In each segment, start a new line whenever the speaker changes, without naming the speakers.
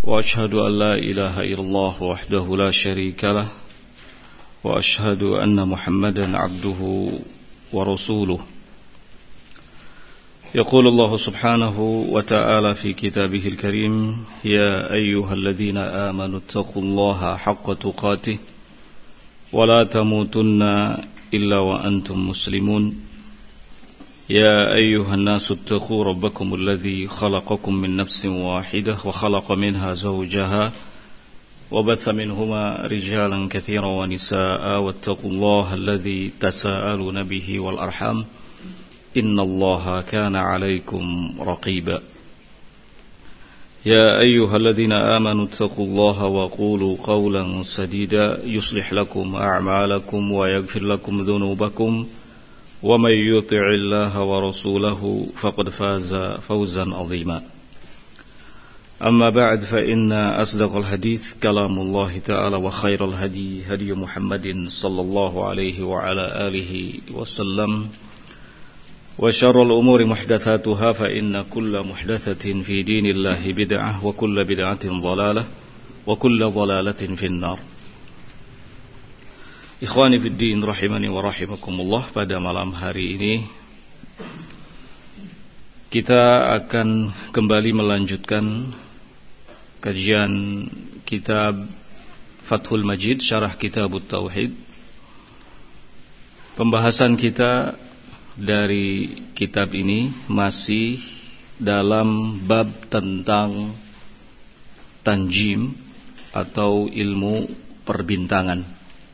وأشهد أن لا إله إلا الله وحده لا شريك له وأشهد أن محمدا عبده ورسوله يقول الله سبحانه وتعالى في كتابه الكريم يا أيها الذين آمنوا اتقوا الله حق تقاته ولا تموتن إلا وأنتم مسلمون يا أيها الناس اتقوا ربكم الذي خلقكم من نفس واحدة وخلق منها زوجها وبث منهما رجالا كثيرا ونساء واتقوا الله الذي تساءلون به والأرحام إن الله كان عليكم رقيبا يا أيها الذين آمنوا اتقوا الله وقولوا قولا سديدا يصلح لكم أعمالكم ويغفر لكم ذنوبكم ومن يطع الله ورسوله فقد فاز فوزا عظيما أما بعد فإن أصدق الحديث كلام الله تعالى وخير الهدي هدي محمد صلى الله عليه وعلى آله وسلم وشر الأمور محدثاتها فإن كل محدثة في دين الله بدعة وكل بدعة ضلالة وكل ضلالة في النار. Ikhwani fiddin rahimani wa rahimakumullah, pada malam hari ini kita akan kembali melanjutkan kajian kitab Fathul Majid Syarah Kitabut Tauhid. Pembahasan kita dari kitab ini masih dalam bab tentang tanjim atau ilmu perbintangan.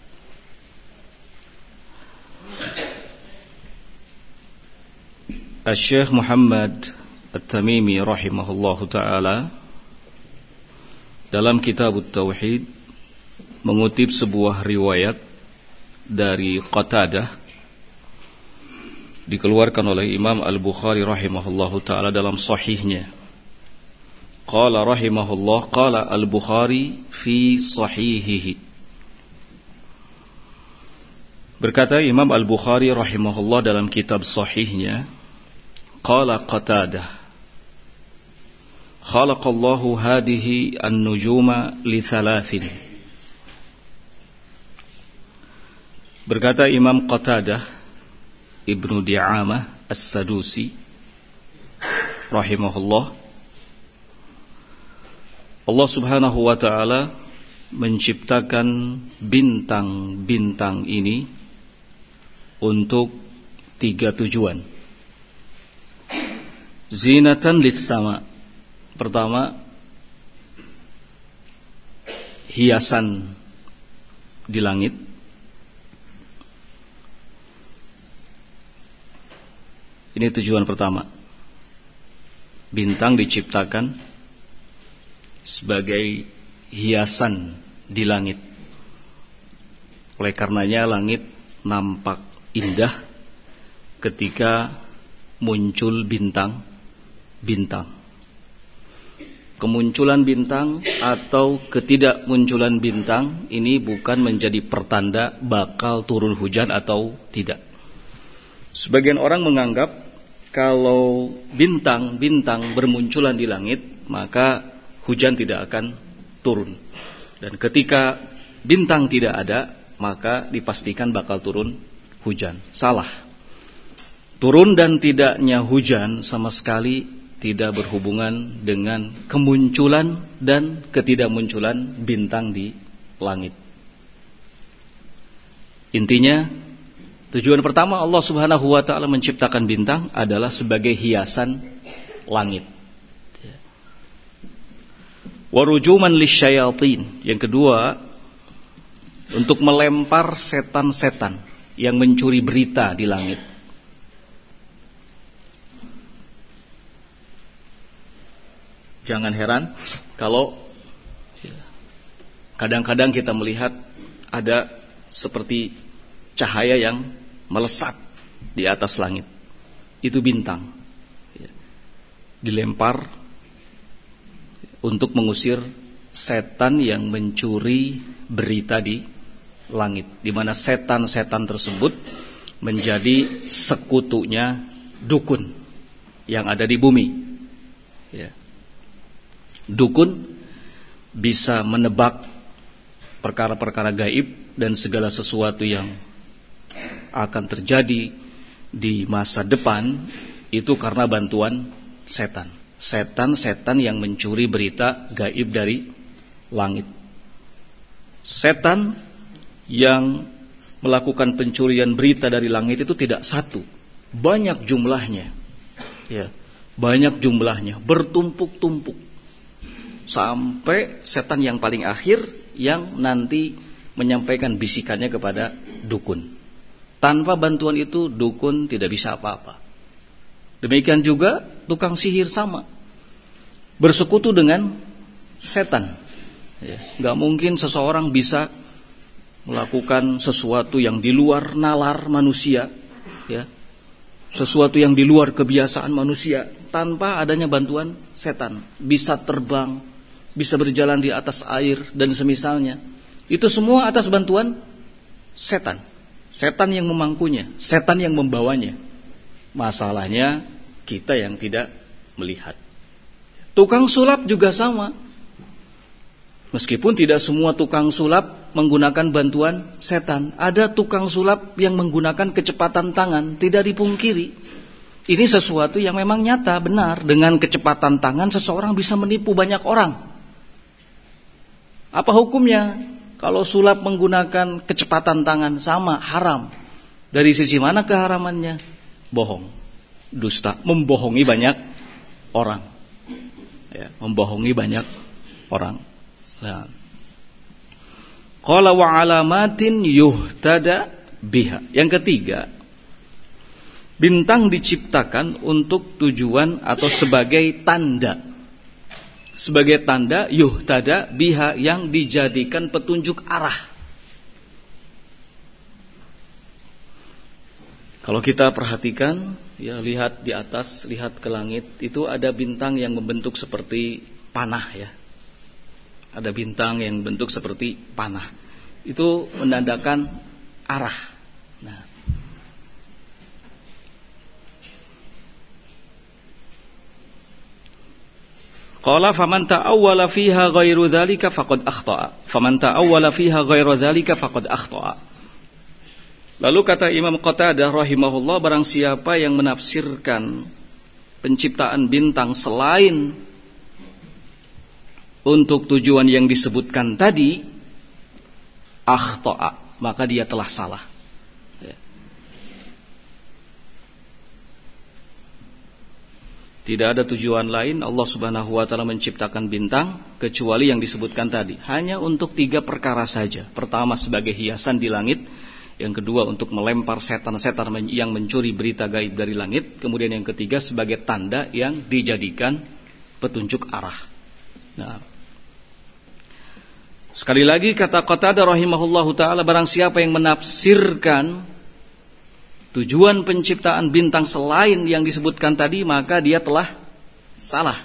Syekh Muhammad At-Tamimi rahimahullahu ta'ala dalam Kitabut Tauhid mengutip sebuah riwayat dari Qatadah, dikeluarkan oleh Imam Al-Bukhari rahimahullahu ta'ala dalam sahihnya. Qala rahimahullah, qala Al-Bukhari fi sahihihi. Berkata Imam Al-Bukhari rahimahullah dalam kitab sahihnya, qala Qatadah, khalaqallahu hadihi an-nujuma li thalathin. Berkata Imam Qatadah Ibnu Di'amah As-Sadusi rahimahullah, Allah subhanahu wa ta'ala menciptakan bintang-bintang ini untuk 3 tujuan. Zinatan lis-sama. Pertama, hiasan di langit. Ini tujuan pertama. Bintang diciptakan sebagai hiasan di langit. Oleh karenanya langit nampak indah ketika muncul bintang. Kemunculan bintang atau ketidakmunculan bintang ini bukan menjadi pertanda bakal turun hujan atau tidak. Sebagian orang menganggap kalau bintang-bintang bermunculan di langit, maka hujan tidak akan turun. Dan ketika bintang tidak ada, maka dipastikan bakal turun hujan. Salah. Turun dan tidaknya hujan sama sekali tidak berhubungan dengan kemunculan dan ketidakmunculan bintang di langit. Intinya, tujuan pertama Allah subhanahu wa ta'ala menciptakan bintang adalah sebagai hiasan langit. Warujuman lisyayatin. Yang kedua, untuk melempar setan-setan yang mencuri berita di langit. Jangan heran kalau kadang-kadang kita melihat ada seperti cahaya yang melesat di atas langit. Itu bintang. Dilempar untuk mengusir setan yang mencuri berita di langit, di mana setan-setan tersebut menjadi sekutunya dukun yang ada di bumi. Ya. Dukun bisa menebak perkara-perkara gaib dan segala sesuatu yang akan terjadi di masa depan itu karena bantuan setan. Setan yang mencuri berita gaib dari langit. Setan yang melakukan pencurian berita dari langit itu tidak satu, banyak jumlahnya. Ya, banyak jumlahnya, bertumpuk-tumpuk. Sampai setan yang paling akhir yang nanti menyampaikan bisikannya kepada dukun. Tanpa bantuan itu dukun tidak bisa apa-apa. Demikian juga tukang sihir sama, bersekutu dengan setan. Ya, gak mungkin seseorang bisa melakukan sesuatu yang di luar nalar manusia, ya, sesuatu yang di luar kebiasaan manusia tanpa adanya bantuan setan. Bisa terbang, bisa berjalan di atas air dan semisalnya. Itu semua atas bantuan setan. Setan yang memangkunya, setan yang membawanya. Masalahnya kita yang tidak melihat. Tukang sulap juga sama. Meskipun tidak semua tukang sulap menggunakan bantuan setan, ada tukang sulap yang menggunakan kecepatan tangan, tidak dipungkiri. Ini sesuatu yang memang nyata, benar. Dengan kecepatan tangan seseorang bisa menipu banyak orang. Apa hukumnya? Kalau sulap menggunakan kecepatan tangan, sama, haram. Dari sisi mana keharamannya? Bohong, dusta, membohongi banyak orang. Ya, membohongi banyak orang. Nah. Qala wa alamatin yuhtada biha. Yang ketiga, bintang diciptakan untuk tujuan atau sebagai tanda. Sebagai tanda yuhtada biha, yang dijadikan petunjuk arah. Kalau kita perhatikan, ya, lihat di atas, lihat ke langit, itu ada bintang yang membentuk seperti panah, ya. Ada bintang yang bentuk seperti panah. Itu menandakan arah. Nah, qala faman ta'awwala fiha ghairu dzalika faqad akhta'a. Faman ta'awwala fiha ghairu dzalika faqad akhta'a. Lalu kata Imam Qatadah rahimahullah, barang siapa yang menafsirkan penciptaan bintang selain untuk tujuan yang disebutkan tadi, akhta'a, maka dia telah salah. Tidak ada tujuan lain Allah Subhanahu wa taala menciptakan bintang kecuali yang disebutkan tadi. Hanya untuk 3 perkara saja. Pertama, sebagai hiasan di langit. Yang kedua, untuk melempar setan-setan yang mencuri berita gaib dari langit. Kemudian yang ketiga, sebagai tanda yang dijadikan petunjuk arah. Nah, sekali lagi kata Qatadah rahimahullahu taala, barang siapa yang menafsirkan tujuan penciptaan bintang selain yang disebutkan tadi, maka dia telah salah.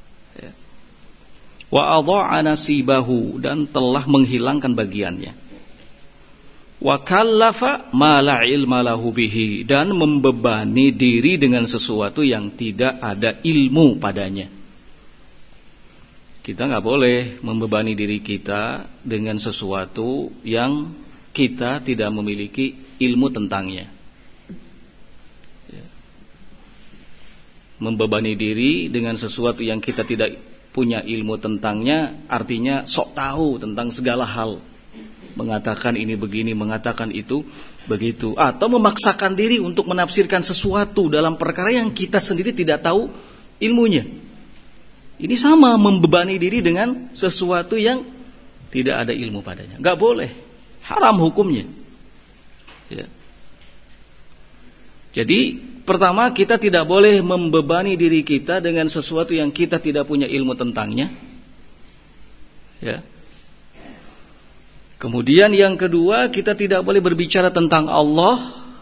Wa adha'a nasibahu, dan telah menghilangkan bagiannya. Wa kallafa ma la ilma lahu bihi, dan membebani diri dengan sesuatu yang tidak ada ilmu padanya. Kita nggak boleh membebani diri kita dengan sesuatu yang kita tidak memiliki ilmu tentangnya. Membebani diri dengan sesuatu yang kita tidak punya ilmu tentangnya, artinya sok tahu tentang segala hal. Mengatakan ini begini, mengatakan itu begitu, atau memaksakan diri untuk menafsirkan sesuatu dalam perkara yang kita sendiri tidak tahu ilmunya. Ini sama, membebani diri dengan sesuatu yang tidak ada ilmu padanya. Gak boleh, haram hukumnya. Ya. Jadi pertama, kita tidak boleh membebani diri kita dengan sesuatu yang kita tidak punya ilmu tentangnya. Ya. Kemudian yang kedua, kita tidak boleh berbicara tentang Allah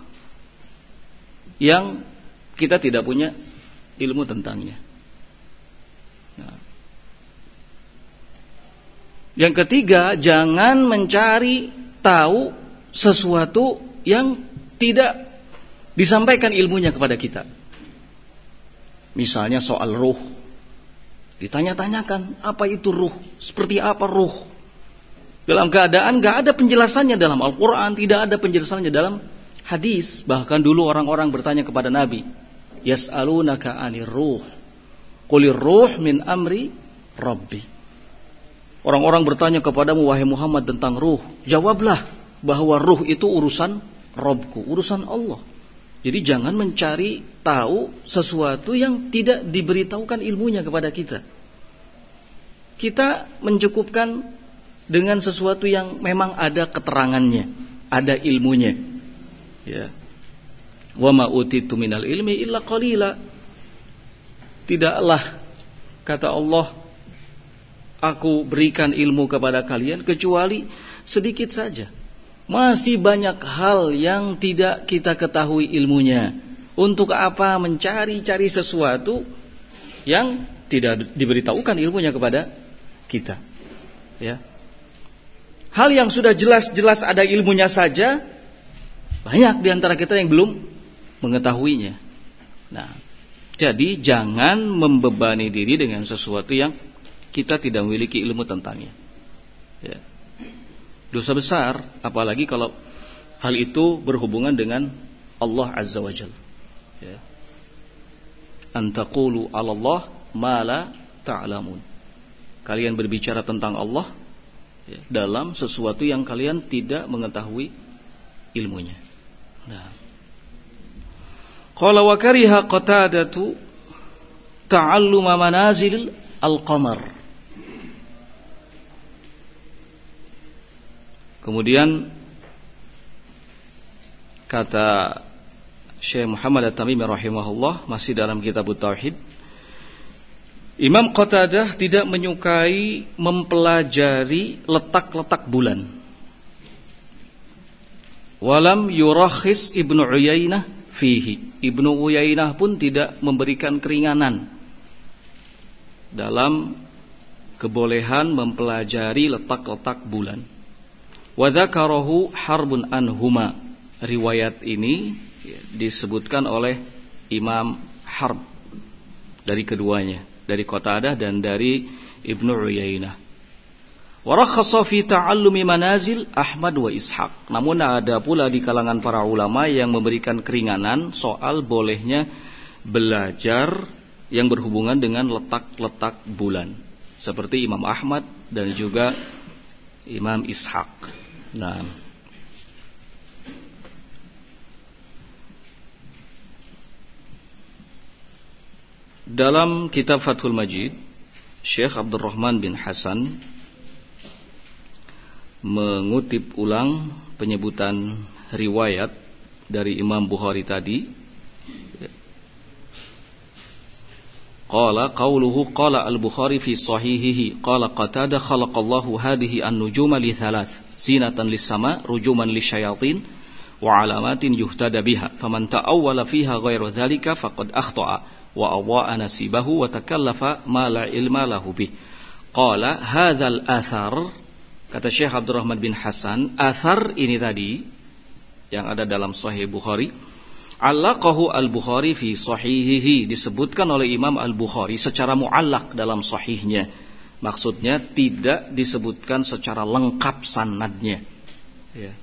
yang kita tidak punya ilmu tentangnya. Nah. Yang ketiga, jangan mencari tahu sesuatu yang tidak disampaikan ilmunya kepada kita. Misalnya soal ruh, Ditanya-tanyakan, apa itu ruh? Seperti apa ruh? Dalam keadaan gak ada penjelasannya dalam Al-Quran, tidak ada penjelasannya dalam hadis. Bahkan dulu orang-orang bertanya kepada Nabi, Yas'alunaka 'anir ruh, qulir ruh min amri Rabbi. Orang-orang bertanya kepadamu, wahai Muhammad, tentang ruh. Jawablah bahwa ruh itu urusan Rabbku, urusan Allah. Jadi jangan mencari tahu sesuatu yang tidak diberitahukan ilmunya kepada kita. Kita mencukupkan dengan sesuatu yang memang ada keterangannya, ada ilmunya. Ya. Wa ma utitu minal ilmi illa qalila. Tidaklah, kata Allah, aku berikan ilmu kepada kalian kecuali sedikit saja. Masih banyak hal yang tidak kita ketahui ilmunya. Untuk apa mencari-cari sesuatu yang tidak diberitahukan ilmunya kepada kita? Ya. Hal yang sudah jelas-jelas ada ilmunya saja, banyak di antara kita yang belum mengetahuinya. Nah, jadi jangan membebani diri dengan sesuatu yang kita tidak memiliki ilmu tentangnya. Ya. Dosa besar, apalagi kalau hal itu berhubungan dengan Allah Azza wa Jalla. Ya. Antaqulu 'alallah ma la ta'lamun. Kalian berbicara tentang Allah ya, dalam sesuatu yang kalian tidak mengetahui ilmunya. Nah. Qala wa kariha Qatadatu ta'alluma manazil al-qamar. Kemudian kata Syekh Muhammad At-Tamimi rahimahullah, masih dalam kitab Tauhid, Imam Qatadah tidak menyukai mempelajari letak-letak bulan. Walam yurakhis Ibnu Uyainah fihi. Ibnu Uyainah pun tidak memberikan keringanan dalam kebolehan mempelajari letak-letak bulan. Wa dzakarahu harbun anhuma. Riwayat ini disebutkan oleh Imam Harb dari keduanya, dari Qatadah dan dari Ibnu Uyainah. Wa rakhasa fi ta'allumi manazil Ahmad wa Ishaq. Namun ada pula di kalangan para ulama yang memberikan keringanan soal bolehnya belajar yang berhubungan dengan letak-letak bulan, seperti Imam Ahmad dan juga Imam Ishaq. Nah, dalam kitab Fathul Majid, Syekh Abdurrahman bin Hasan mengutip ulang penyebutan riwayat dari Imam Bukhari tadi. Qala qawluhu qala al-Bukhari fi sahihihi qala Qatadah khalaqallahu hadhihi an-nujuma li thalath zinatan lis-sama rujuman lisyayatin wa alamatin yuhtada biha faman ta'awwala fiha ghairu dhalika faqad akhta'a wa awwa'a nasibahu wa takallafa ma la ilma lahu bih. Qala hadzal athar, kata Syekh Abdurrahman bin Hasan, athar ini tadi yang ada dalam Sahih Bukhari, allaqahu al-Bukhari fi sahihihi, disebutkan oleh Imam al-Bukhari secara muallaq dalam sahihnya. Maksudnya tidak disebutkan secara lengkap sanadnya. Ya.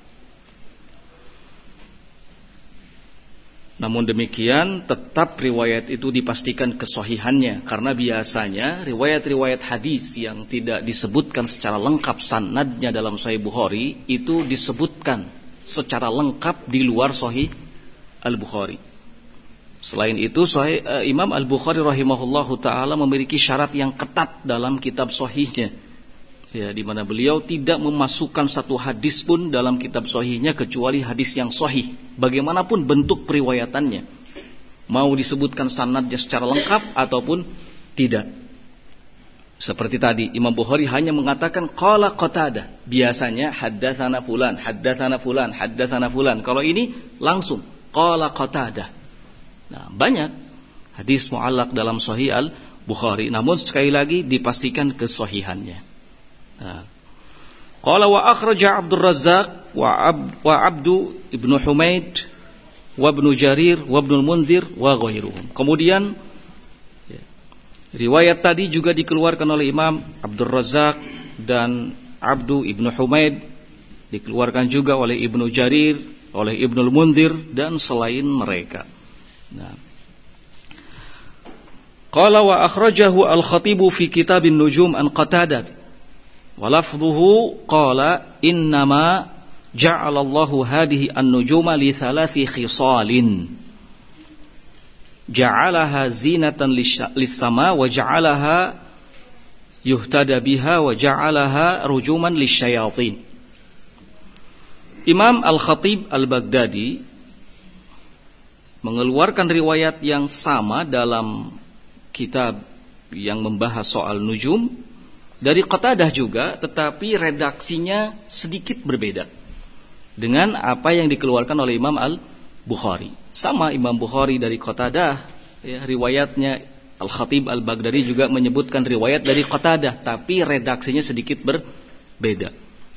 Namun demikian tetap riwayat itu dipastikan kesahihannya, karena biasanya riwayat-riwayat hadis yang tidak disebutkan secara lengkap sanadnya dalam Sahih Bukhari itu disebutkan secara lengkap di luar Sahih Al-Bukhari. Selain itu Imam Al-Bukhari rahimahullahu ta'ala memiliki syarat yang ketat dalam kitab sahihnya, ya, di mana beliau tidak memasukkan satu hadis pun dalam kitab sahihnya kecuali hadis yang sahih, bagaimanapun bentuk periwayatannya, mau disebutkan sanadnya secara lengkap ataupun tidak. Seperti tadi Imam Bukhari hanya mengatakan qala Qatadah, biasanya haddatsana fulan, haddatsana fulan, haddatsana fulan. Kalau ini langsung qala Qatadah. Nah, banyak hadis mu'allaq dalam Sahih Al-Bukhari, namun sekali lagi dipastikan kesahihannya. Nah, qala wa akhraja Abdul Razzaq wa Abdu Ibnu Humaid wa Ibnu Jarir wa Ibnu Munzir wa ghairuhum. Kemudian Riwayat tadi juga dikeluarkan oleh Imam Abdul Razak dan Abdu Ibnu Humaid, dikeluarkan juga oleh Ibnu Jarir, oleh Ibnul Munzir dan selain mereka. Nah, qala wa akhrajahu al-Khatibu fi Kitabin Nujum an Qatadah wa lafdhuhu qala innama ja'alallahu hadhihi an-nujuma li thalathi khisalin ja'alaha zinatan lis-sama wa ja'alaha yuhtada biha wa ja'alaha rujuman lisyayatin. Imam Al-Khatib Al-Baghdadi mengeluarkan riwayat yang sama dalam kitab yang membahas soal nujum dari Qatadah juga, tetapi redaksinya sedikit berbeda dengan apa yang dikeluarkan oleh Imam Al-Bukhari. Sama Imam Bukhari dari Qatadah, ya, riwayatnya Al-Khatib Al-Baghdadi juga menyebutkan riwayat dari Qatadah, tapi redaksinya sedikit berbeda.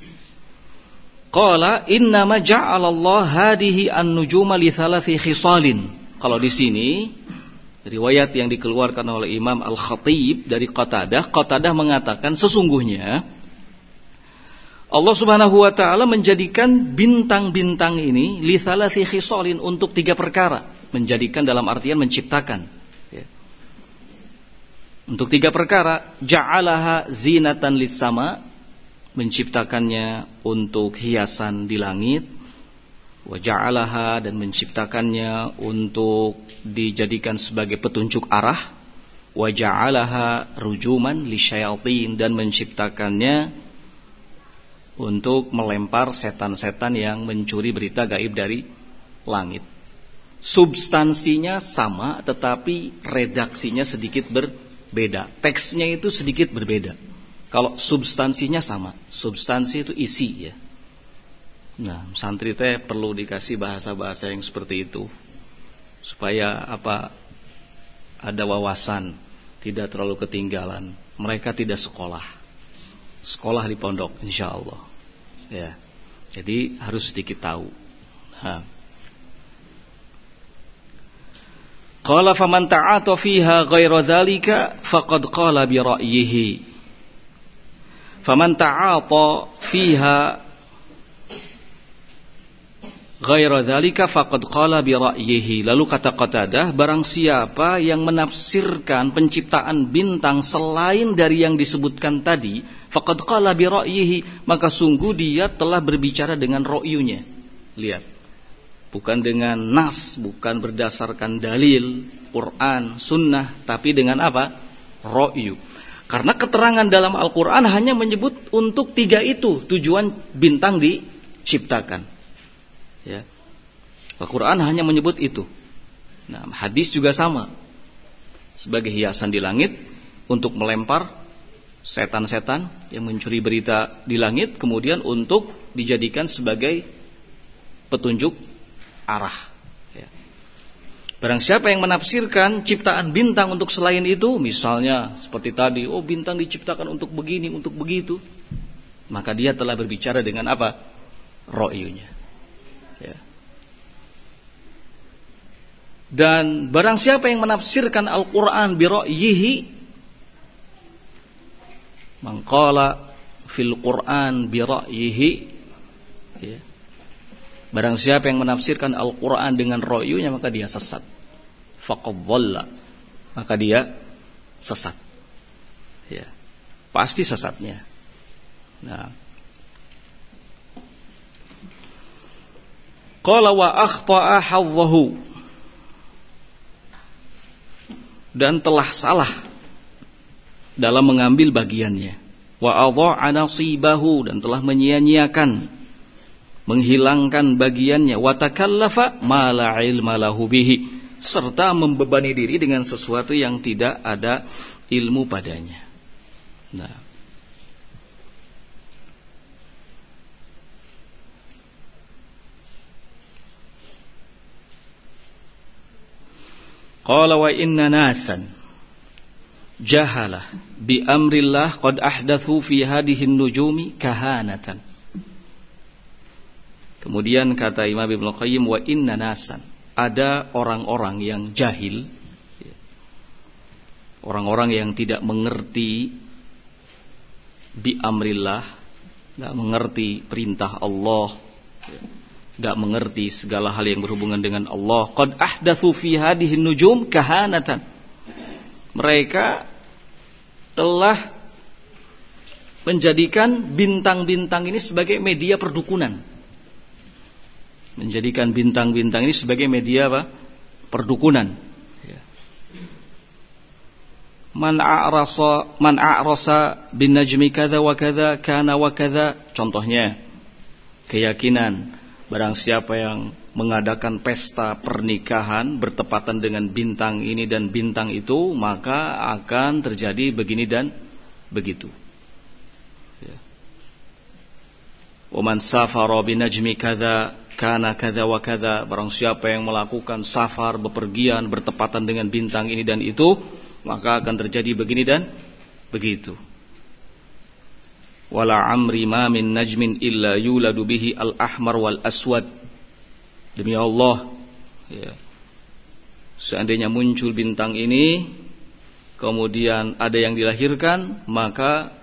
Qala innama ja'alallahu hadhihi an-nujuma li thalathi khisalin. Kalau di sini riwayat yang dikeluarkan oleh Imam Al-Khatib dari Qatadah mengatakan sesungguhnya Allah Subhanahu wa taala menjadikan bintang-bintang ini li thalathi khisalin untuk 3 perkara. Menjadikan dalam artian menciptakan, ya. Untuk 3 perkara, ja'alaha zinatan lis-sama, menciptakannya untuk hiasan di langit, wa ja'alaha, dan menciptakannya untuk dijadikan sebagai petunjuk arah, wa ja'alaha rujuman lisyayatin, dan menciptakannya untuk melempar setan-setan yang mencuri berita gaib dari langit. Substansinya sama, tetapi redaksinya sedikit berbeda. Teksnya itu sedikit berbeda. Kalau substansinya sama, substansi itu isi, ya. Nah, santri teh perlu dikasih bahasa-bahasa yang seperti itu supaya ada wawasan, tidak terlalu ketinggalan. Mereka tidak sekolah di pondok, insyaallah, ya. Jadi harus sedikit tahu. Qala faman ta'ata fiha ghaira dzalika faqad qala bi ra'yihi. Faman ta'ata fiha ghaira dzalika faqad qala bi ra'yihi. Lalu kata Qatadah, barang siapa yang menafsirkan penciptaan bintang selain dari yang disebutkan tadi, faqad qala bi ra'yihi, maka sungguh dia telah berbicara dengan ra'yunya. Lihat, bukan dengan nas, bukan berdasarkan dalil Quran, sunnah, tapi dengan apa? Ra'yu. Karena keterangan dalam Al-Quran hanya menyebut untuk 3 itu tujuan bintang diciptakan, ya. Al-Quran hanya menyebut itu. Nah, hadis juga sama, sebagai hiasan di langit untuk melempar setan-setan yang mencuri berita di langit, kemudian untuk dijadikan sebagai petunjuk arah, ya. Barang siapa yang menafsirkan ciptaan bintang untuk selain itu, misalnya seperti tadi, bintang diciptakan untuk begini, untuk begitu, maka dia telah berbicara dengan apa? Ra'yunya, ya. Dan barang siapa yang menafsirkan Al-Quran bi ra'yihi, man qala fil Quran bi ra'yihi, ya. Barang siapa yang menafsirkan Al-Quran dengan ra'yunya, maka dia sesat. Faqad dhalla, maka dia sesat, ya. Pasti sesatnya. Nah, qala wa akhta'a hadzahu, dan telah salah dalam mengambil bagiannya. Wa adha'a nasibahu, dan telah menyia-nyiakan, menghilangkan bagiannya. Wa takallafa ma la ilma lahu bihi, serta membebani diri dengan sesuatu yang tidak ada ilmu padanya. Nah, qala wa inna nasan jahala bi amrillah qad ahdathu fi hadhihi an-nujumi kahanatan. Kemudian kata Imam Ibnu Qayyim, wa inna nasan, ada orang-orang yang jahil Orang-orang yang tidak mengerti bi amrillah, enggak mengerti perintah Allah, enggak mengerti segala hal yang berhubungan dengan Allah. Qad ahdatsu fi hadhihi nujum kahanatan. Mereka telah menjadikan bintang-bintang ini sebagai media perdukunan. Menjadikan bintang-bintang ini sebagai media apa? Perdukunan. Man a'rasa bin najmi kadza wa kadza kana wa kadza. Contohnya, keyakinan barang siapa yang mengadakan pesta pernikahan bertepatan dengan bintang ini dan bintang itu, maka akan terjadi begini dan begitu. Wa man safara bin najmi kadza kana kadza wa kadza. Barang siapa yang melakukan safar, bepergian bertepatan dengan bintang ini dan itu, maka akan terjadi begini dan begitu. Wala amri ma min najmin illa yuladu bihi al-ahmar wal aswad. Demi Allah, ya, seandainya muncul bintang ini, kemudian ada yang dilahirkan, maka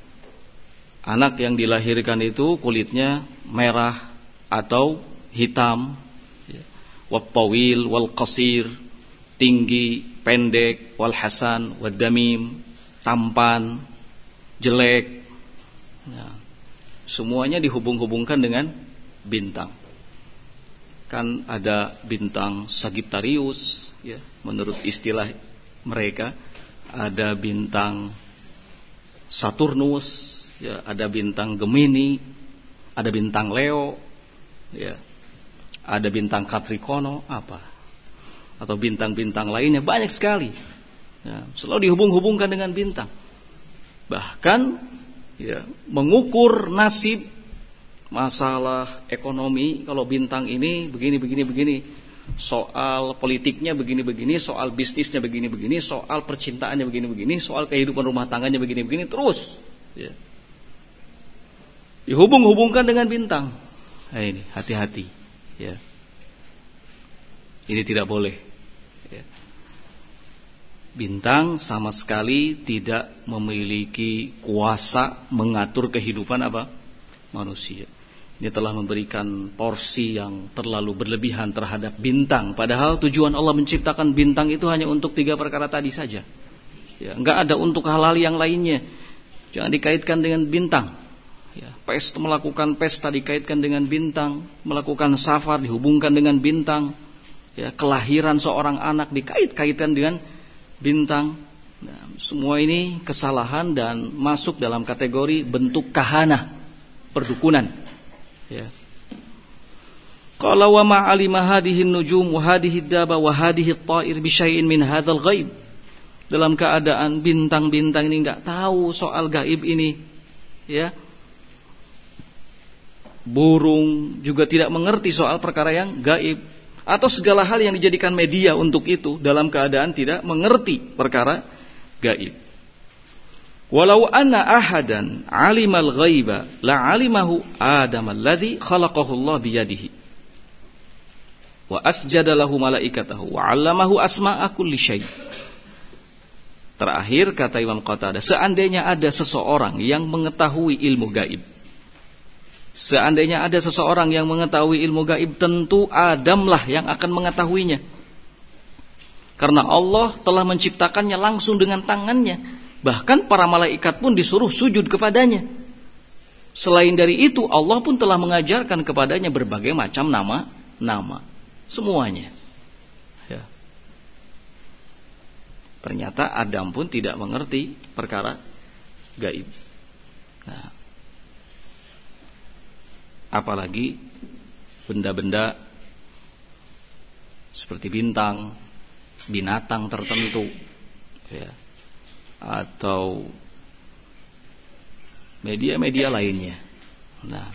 anak yang dilahirkan itu kulitnya merah atau hitam, wal tawil wal qasir, tinggi, pendek, wal hasan wal damim, tampan, jelek. Nah, semuanya dihubung-hubungkan dengan bintang. Kan ada bintang Sagittarius, ya, menurut istilah mereka. Ada bintang Saturnus, ya, ada bintang Gemini, ada bintang Leo, ya, ada bintang Capricorn, atau bintang-bintang lainnya, banyak sekali. Ya, selalu dihubung-hubungkan dengan bintang. Bahkan, ya, mengukur nasib, masalah ekonomi, kalau bintang ini begini, soal politiknya begini, soal bisnisnya begini, soal percintaannya begini, soal kehidupan rumah tangganya begini, terus, ya, dihubung-hubungkan dengan bintang. Nah, ini hati-hati, ya, ini tidak boleh, ya. Bintang sama sekali tidak memiliki kuasa mengatur kehidupan manusia. Ini telah memberikan porsi yang terlalu berlebihan terhadap bintang. Padahal tujuan Allah menciptakan bintang itu hanya untuk 3 perkara tadi saja. Ya, enggak ada untuk hal-hal yang lainnya. Jangan dikaitkan dengan bintang. Ya, melakukan pesta dikaitkan dengan bintang, melakukan safar dihubungkan dengan bintang. Ya, kelahiran seorang anak dikait-kaitkan dengan bintang. Nah, semua ini kesalahan dan masuk dalam kategori bentuk kahanah, perdukunan. Ya. Qala wa ma 'alima hadhihi an-nujum wa hadhihi ad-daba wa hadhihi at-ta'ir bi syai'in min hadzal ghaib. Dalam keadaan bintang-bintang ini enggak tahu soal gaib ini, ya. Burung juga tidak mengerti soal perkara yang gaib, atau segala hal yang dijadikan media untuk itu dalam keadaan tidak mengerti perkara gaib. Walau anna ahadan alimal ghaiba la alimahu Adam alladhi khalaqahu Allah biyadihi wa asjada lahu malaikatahu wa 'allamahu asma'a kulli syai'. Terakhir kata Imam Qatadah, seandainya ada seseorang yang mengetahui ilmu gaib, seandainya ada seseorang yang mengetahui ilmu gaib, tentu Adamlah yang akan mengetahuinya. Karena Allah telah menciptakannya langsung dengan tangannya. Bahkan para malaikat pun disuruh sujud kepadanya. Selain dari itu, Allah pun telah mengajarkan kepadanya berbagai macam nama. Semuanya. Ya. Ternyata Adam pun tidak mengerti perkara gaib. Nah, apalagi benda-benda seperti bintang, binatang tertentu, ya, atau media-media lainnya. Nah,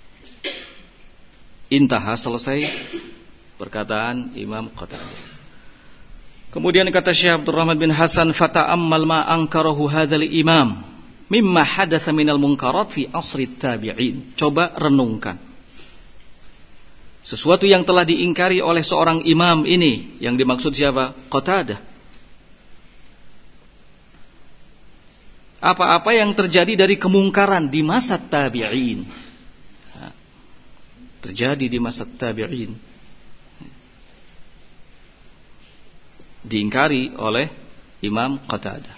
intaha, selesai perkataan Imam Qatadah. Kemudian kata Syekh Abdurrahman bin Hasan, fata'ammal ma ankarahu hadzal imam mimma hadatsa minal munkarat fi asri tabi'in. Coba renungkan sesuatu yang telah diingkari oleh seorang imam ini. Yang dimaksud siapa? Qatadah. apa-apa yang terjadi dari kemungkaran di masa tabi'in. Terjadi di masa tabi'in. Diingkari oleh Imam Qatadah.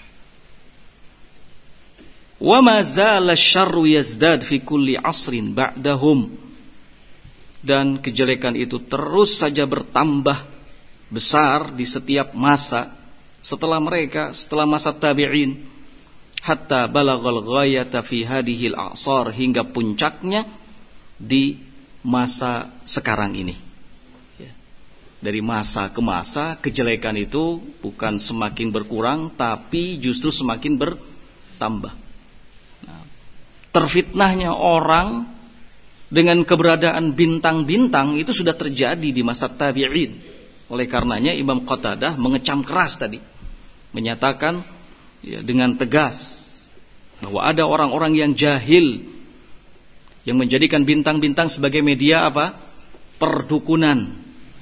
Wa ma zala syarru yazdad fi kulli asrin ba'dahum. Dan kejelekan itu terus saja bertambah besar di setiap masa setelah mereka, setelah masa tabi'in, hatta balaghal ghayata fi hadhil a'sar, hingga puncaknya di masa sekarang ini. Dari masa ke masa kejelekan itu bukan semakin berkurang, tapi justru semakin bertambah. Nah, terfitnahnya orang dengan keberadaan bintang-bintang itu sudah terjadi di masa tabi'in. Oleh karenanya Imam Qatadah mengecam keras tadi, menyatakan dengan tegas bahwa ada orang-orang yang jahil yang menjadikan bintang-bintang sebagai media apa? Perdukunan.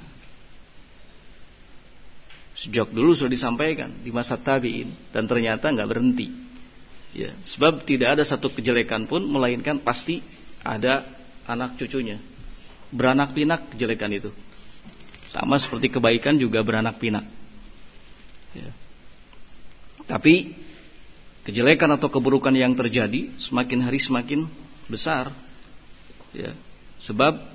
Sejak dulu sudah disampaikan di masa tabi'in dan ternyata nggak berhenti. Ya, sebab tidak ada satu kejelekan pun melainkan pasti ada anak cucunya. Beranak pinak kejelekan itu. Sama seperti kebaikan juga beranak pinak. Ya. Tapi kejelekan atau keburukan yang terjadi semakin hari semakin besar. Ya, sebab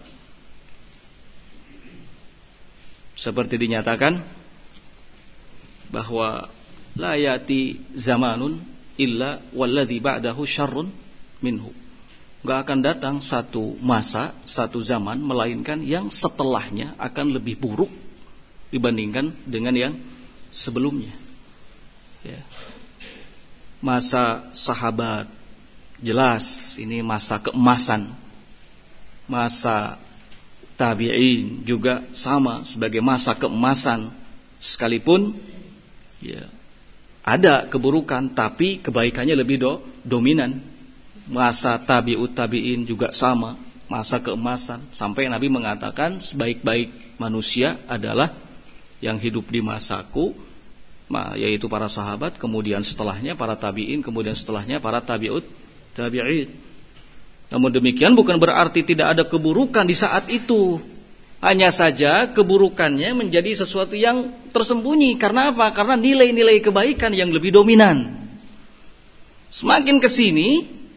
seperti dinyatakan bahwa la yati zamanun illa walladzi ba'dahu syarrun minhu. Enggak akan datang satu masa, satu zaman melainkan yang setelahnya akan lebih buruk dibandingkan dengan yang sebelumnya. Ya. Masa sahabat jelas ini masa keemasan. Masa tabi'in juga sama sebagai masa keemasan, sekalipun ya ada keburukan tapi kebaikannya lebih dominan. Masa tabi'ut tabi'in juga sama, masa keemasan, sampai Nabi mengatakan sebaik-baik manusia adalah yang hidup di masaku, yaitu para sahabat, kemudian setelahnya para tabi'in, kemudian setelahnya para tabi'ut tabi'in. Namun demikian bukan berarti tidak ada keburukan di saat itu. Hanya saja keburukannya menjadi sesuatu yang tersembunyi. Karena apa? Karena nilai-nilai kebaikan yang lebih dominan. Semakin kesini,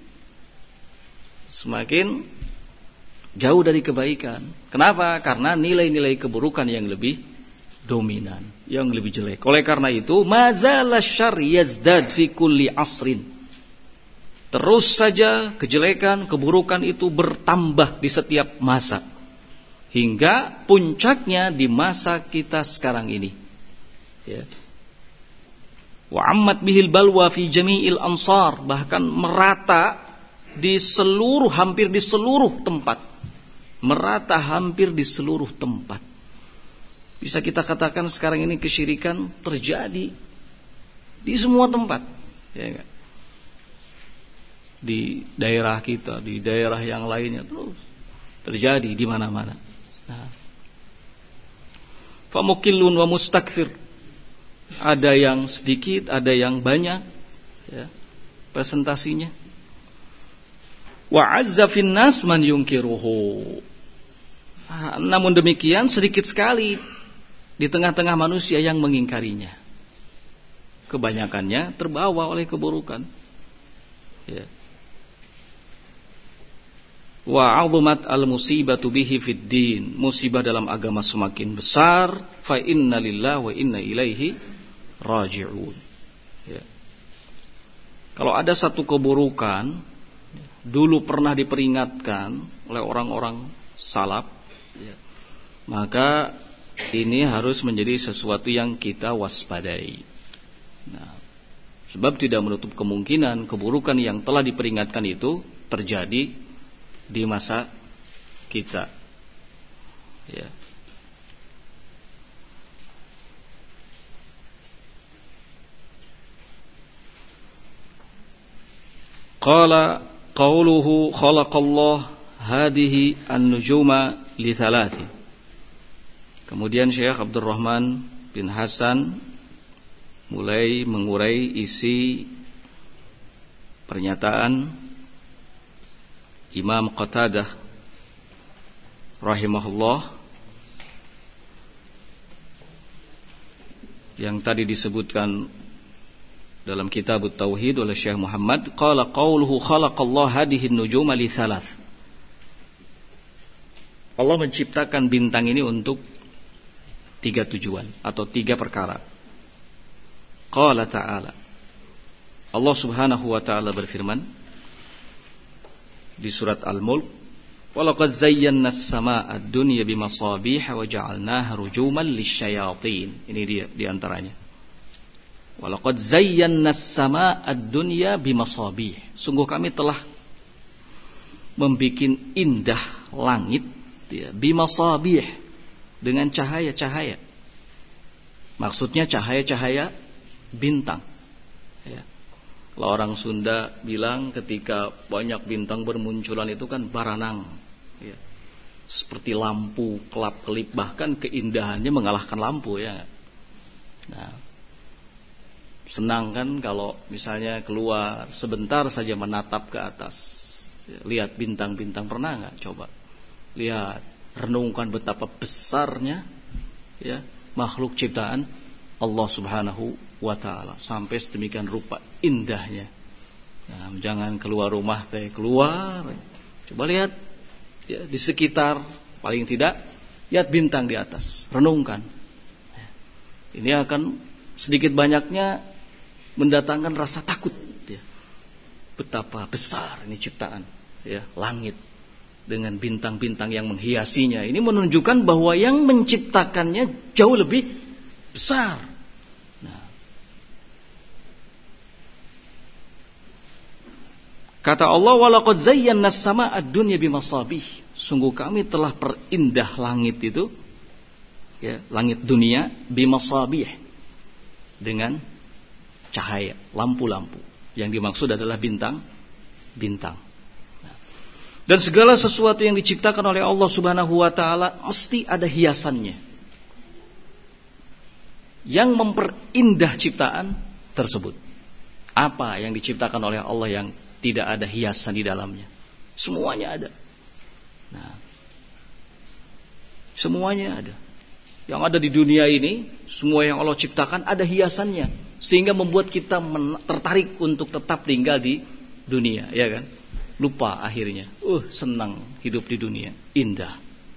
semakin jauh dari kebaikan. Kenapa? Karena nilai-nilai keburukan yang lebih dominan, yang lebih jelek. Oleh karena itu, mazala syarr yazdad fi kulli asrin. Terus saja kejelekan, keburukan itu bertambah di setiap masa. Hingga puncaknya di masa kita sekarang ini. Ya. Wa ammat bihil balwa fi jami'il ansar, bahkan merata di seluruh, hampir di seluruh tempat. Merata hampir di seluruh tempat. Bisa kita katakan sekarang ini kesyirikan terjadi di semua tempat. Ya enggak? Di daerah kita, di daerah yang lainnya terus terjadi di mana-mana. Famukillun wa mustakthir. Ada yang sedikit, ada yang banyak, ya, presentasinya. Wa azza fin nas man yunkiruhu. Namun demikian sedikit sekali di tengah-tengah manusia yang mengingkarinya. Kebanyakannya terbawa oleh keburukan. Ya. Wa 'azumat al-musibatu bihi fid din. Musibah dalam agama semakin besar. Fa inna lillahi wa inna ilaihi raji'un. Ya. Kalau ada satu keburukan dulu pernah diperingatkan oleh orang-orang salaf, ya, maka ini harus menjadi sesuatu yang kita waspadai. Nah, sebab tidak menutup kemungkinan keburukan yang telah diperingatkan itu terjadi di masa kita. Ya. Qala qawluhu khalaqallah hadhihi an-nujuma li thalathin. Kemudian Syekh Abdurrahman bin Hasan mulai mengurai isi pernyataan Imam Qatadah rahimahullah yang tadi disebutkan dalam kitab Tauhid oleh Syekh Muhammad, qala qauluhu khalaqallahu hadhihi an-nujuma li thalath. Allah menciptakan bintang ini untuk 3 tujuan atau 3 perkara. Qala ta'ala, Allah Subhanahu wa ta'ala berfirman di surat Al-Mulk, walaqad zayyana as-samaa'a ad-dunya bimasabiha wa ja'alnaha rujuman lisyayatin. Ini dia di antaranya. Walaqad zayyana as-samaa'a ad-dunya bimasabih. Sungguh kami telah membikin indah langit ya, bimasabih, dengan cahaya-cahaya. Maksudnya cahaya-cahaya bintang ya. Kalau orang Sunda bilang ketika banyak bintang bermunculan itu kan baranang ya. Seperti lampu kelap-kelip, bahkan keindahannya mengalahkan lampu ya. Nah, senang kan kalau misalnya keluar sebentar saja menatap ke atas ya, lihat bintang-bintang. Pernah nggak coba lihat, renungkan betapa besarnya ya makhluk ciptaan Allah Subhanahu wa ta'ala, sampai sedemikian rupa indahnya. Nah, jangan keluar rumah keluar, coba lihat ya, di sekitar, paling tidak lihat bintang di atas, renungkan. Ini akan sedikit banyaknya mendatangkan rasa takut ya. Betapa besar ini ciptaan ya, langit dengan bintang-bintang yang menghiasinya. Ini menunjukkan bahwa yang menciptakannya jauh lebih besar. Kata Allah, walaqad zayyana as-samaa'a ad-dunya bimasabih. Sungguh kami telah perindah langit itu ya, langit dunia bimasabih, dengan cahaya, lampu-lampu. Yang dimaksud adalah bintang-bintang. Dan segala sesuatu yang diciptakan oleh Allah Subhanahu wa taala mesti ada hiasannya yang memperindah ciptaan tersebut. Apa yang diciptakan oleh Allah yang tidak ada hiasan di dalamnya? Semuanya ada. Nah, semuanya ada. Yang ada di dunia ini, semua yang Allah ciptakan ada hiasannya, sehingga membuat kita tertarik untuk tetap tinggal di dunia, ya kan? Lupa akhirnya. Senang hidup di dunia, indah.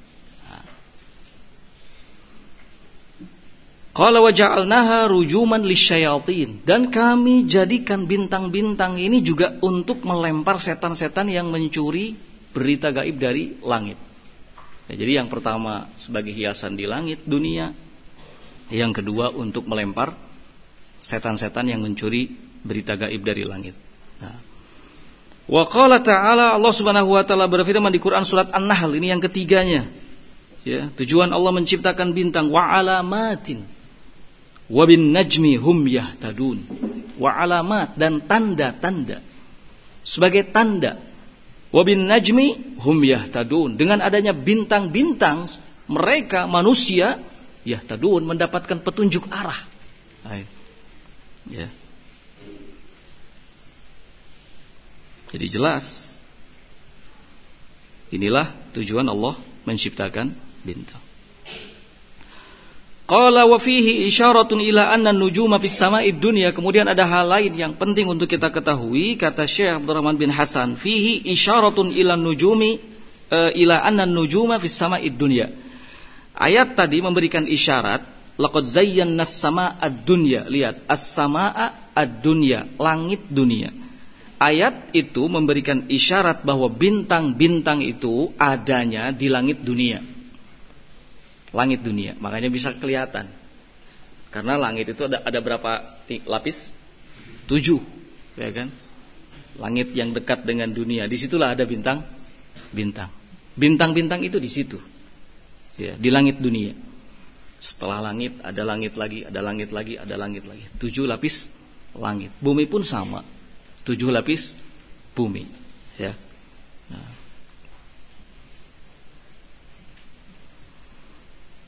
Qala wa ja'alnaha rujuman lisyayatin, dan kami jadikan bintang-bintang ini juga untuk melempar setan-setan yang mencuri berita gaib dari langit. Ya, jadi yang pertama sebagai hiasan di langit dunia, yang kedua untuk melempar setan-setan yang mencuri berita gaib dari langit. Nah, wa qala ta'ala, Allah Subhanahu wa taala berfirman di Quran surat An-Nahl, ini yang ketiganya. Ya, tujuan Allah menciptakan bintang, wa alamatin wa bin najmi hum yahtadun. Wa alamat, dan tanda-tanda, sebagai tanda. Wa bin najmi hum yahtadun, dengan adanya bintang-bintang mereka manusia yahtadun, mendapatkan petunjuk arah. Ya. Jadi jelas, inilah tujuan Allah menciptakan bintang. Qala wa fihi isyaratun ila anna an-nujuma fis sama'id dunya. Kemudian ada hal lain yang penting untuk kita ketahui, kata Syekh Abdurrahman bin Hasan, fihi isyaratun ila an-nujumi ila anna an-nujuma fis sama'id dunya. Ayat tadi memberikan isyarat, laqad zayyana as-sama'ad dunya. Lihat, as-samaa'a ad-dunya, langit dunia. Ayat itu memberikan isyarat bahwa bintang-bintang itu adanya di langit dunia. Langit dunia, makanya bisa kelihatan. Karena langit itu ada berapa lapis? 7, ya kan? Langit yang dekat dengan dunia, disitulah ada bintang-bintang. Bintang-bintang itu di situ, ya, di langit dunia. Setelah langit ada langit lagi, ada langit lagi, ada langit lagi. 7 lapis langit. Bumi pun sama, 7 lapis bumi, ya. Nah.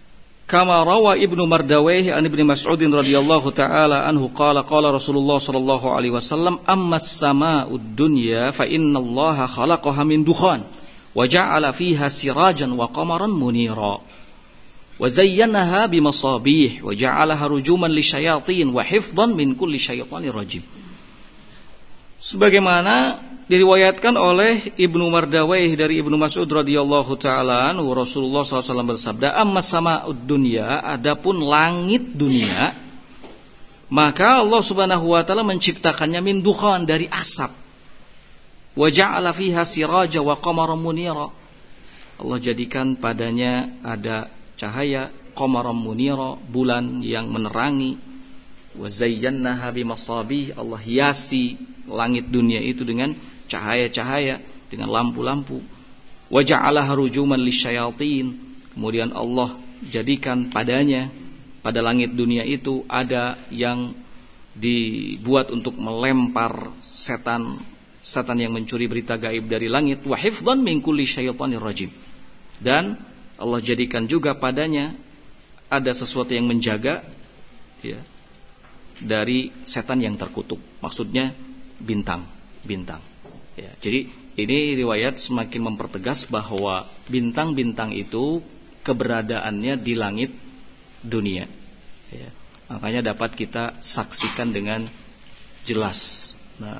Kama rawa Ibnu Mardawayh an Ibnu Mas'ud radhiyallahu taala anhu qala qala Rasulullah sallallahu alaihi wasallam ammas samaa'ud dunya fa innallaha khalaqaha min dukhan wa ja'ala fiha sirajan wa qamaran munira wa zayyanaha bimasabih wa ja'alaha rujuman lisyayatin wa hifdhan min kulli syaitanir rajim. Sebagaimana diriwayatkan oleh Ibnu Mardawayh dari Ibnu Mas'ud radhiyallahu taala anhu, Rasulullah SAW bersabda, ammas sama'ud dunya, adapun langit dunia, maka Allah Subhanahu wa taala menciptakannya min dukhan, dari asap. Wa ja'ala fiha siraja wa qamaran munira. Allah jadikan padanya ada cahaya, qamaran munira, bulan yang menerangi. Wa zayyannaha bimasabih, Allah hiasi langit dunia itu dengan cahaya-cahaya, dengan lampu-lampu. Wa ja'alaha rujuman lisyayatin, kemudian Allah jadikan padanya, pada langit dunia itu ada yang dibuat untuk melempar setan yang mencuri berita gaib dari langit. Wa hifdhan min kulli syaitanir rajim, dan Allah jadikan juga padanya ada sesuatu yang menjaga, ya, dari setan yang terkutuk. Maksudnya bintang. Ya, jadi ini riwayat semakin mempertegas bahwa bintang-bintang itu keberadaannya di langit dunia. Ya, makanya dapat kita saksikan dengan jelas. Nah,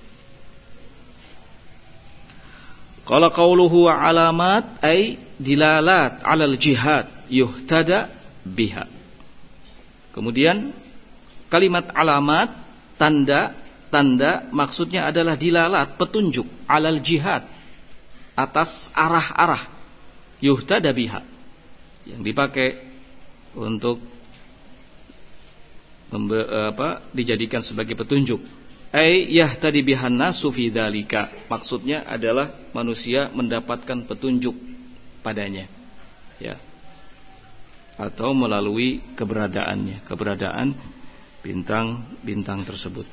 qala qauluhu alamat ay dilalat 'alal jihad yuhtada biha. Kemudian kalimat alamat, tanda maksudnya adalah dilalat, petunjuk, alal jihad, atas arah-arah, yuhtada biha, yang dipakai untuk dijadikan sebagai petunjuk. Ay yahtadi bihan nasu fi dzalika, maksudnya adalah manusia mendapatkan petunjuk padanya, ya, atau melalui keberadaan bintang-bintang tersebut.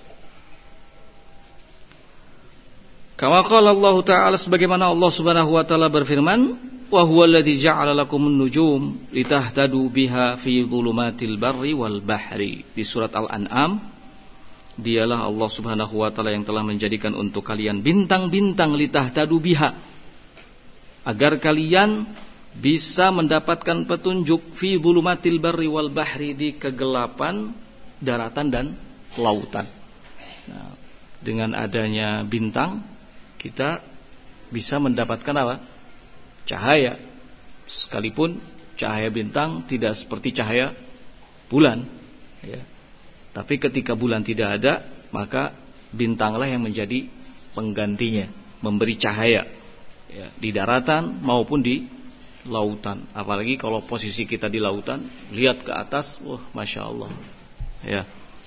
Kama qala Allah Ta'ala, sebagaimana Allah Subhanahu wa taala berfirman, wa huwa alladzi ja'ala lakumun nujum litahtadu biha fi dhulumatil barri wal bahri. Di surat Al-An'am, dialah Allah Subhanahu wa taala yang telah menjadikan untuk kalian bintang-bintang litahtadu biha, agar kalian bisa mendapatkan petunjuk fi dhulumatil barri wal bahri, di kegelapan daratan dan lautan. Nah, dengan adanya bintang kita bisa mendapatkan apa? Cahaya. Sekalipun cahaya bintang tidak seperti cahaya bulan, ya. Tapi ketika bulan tidak ada, maka bintanglah yang menjadi penggantinya, memberi cahaya, ya, di daratan maupun di lautan. Apalagi kalau posisi kita di lautan, lihat ke atas, wah, masya Allah, ya.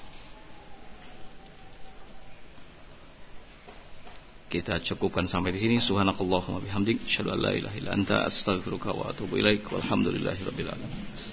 Kita cukupkan sampai di sini. Subhanakallahumma bihamdik, asyhadu an la ilaha illa anta, astaghfiruka wa atubu ilaik. Walhamdulillahirabbil alamin.